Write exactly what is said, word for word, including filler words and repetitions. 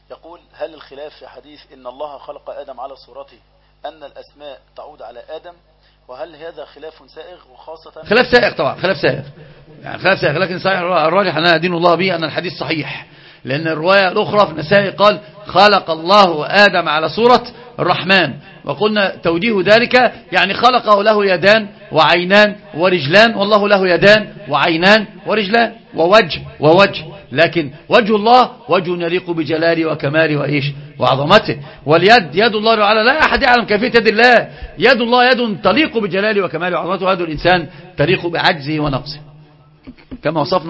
يقول: هل الخلاف في حديث إن الله خلق آدم على صورته أن الأسماء تعود على آدم؟ وهل هذا خلاف سائغ؟ وخاصة خلاف سائغ طبعا، خلاف سائغ يعني خلاف سائغ، لكن صحيح الراجح أن دين الله به أن الحديث صحيح، لأن الرواية الأخرى في النسائي قال: خلق الله آدم على صورة الرحمن، وقلنا توجيه ذلك يعني خلقه له يدان وعينان ورجلان، والله له يدان وعينان ورجلان ووجه ووجه، لكن وجه الله وجه يليق بجلاله وكماله وإيش وعظمته، واليد يد الله تعالى لا أحد يعلم كيفية يد الله، يد الله يد تليق بجلاله وكماله وعظمته، ويد الإنسان تليق بعجزه ونقصه كما وصفنا.